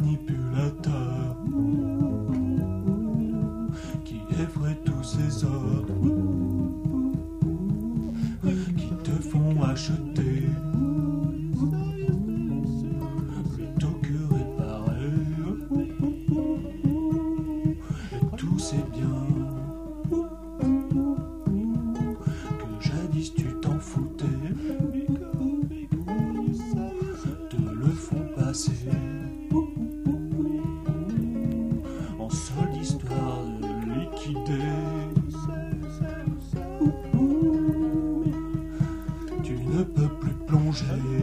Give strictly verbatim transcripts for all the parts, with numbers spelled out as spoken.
manipulateur qui effraie tous ces ordres qui te font acheter plutôt que réparer. Et tous ces biens que jadis tu t'en foutais te le font passer en seule histoire de liquider. Tu ne peux plus plonger,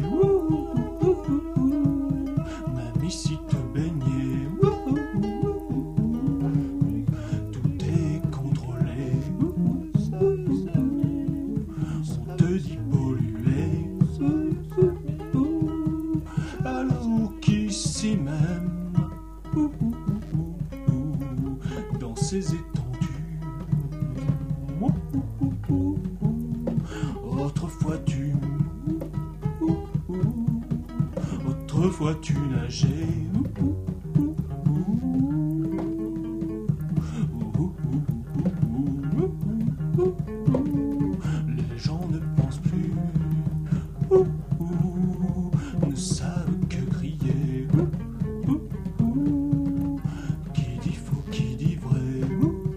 même ici te baigner. Tout est contrôlé, on te dit polluer, alors qu'ici même, dans ces étendues, autrefois tu, autrefois tu nageais. Les gens ne pensent plus, ne savent que crier. Qui dit faux, qui dit vrai,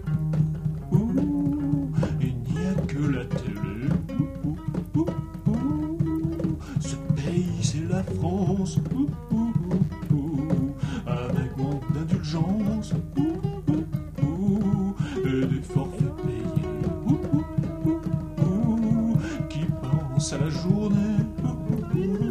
il n'y a que la télé. Ce pays c'est la France, avec manque d'indulgence et des forfaits payés qui pensent à la journée.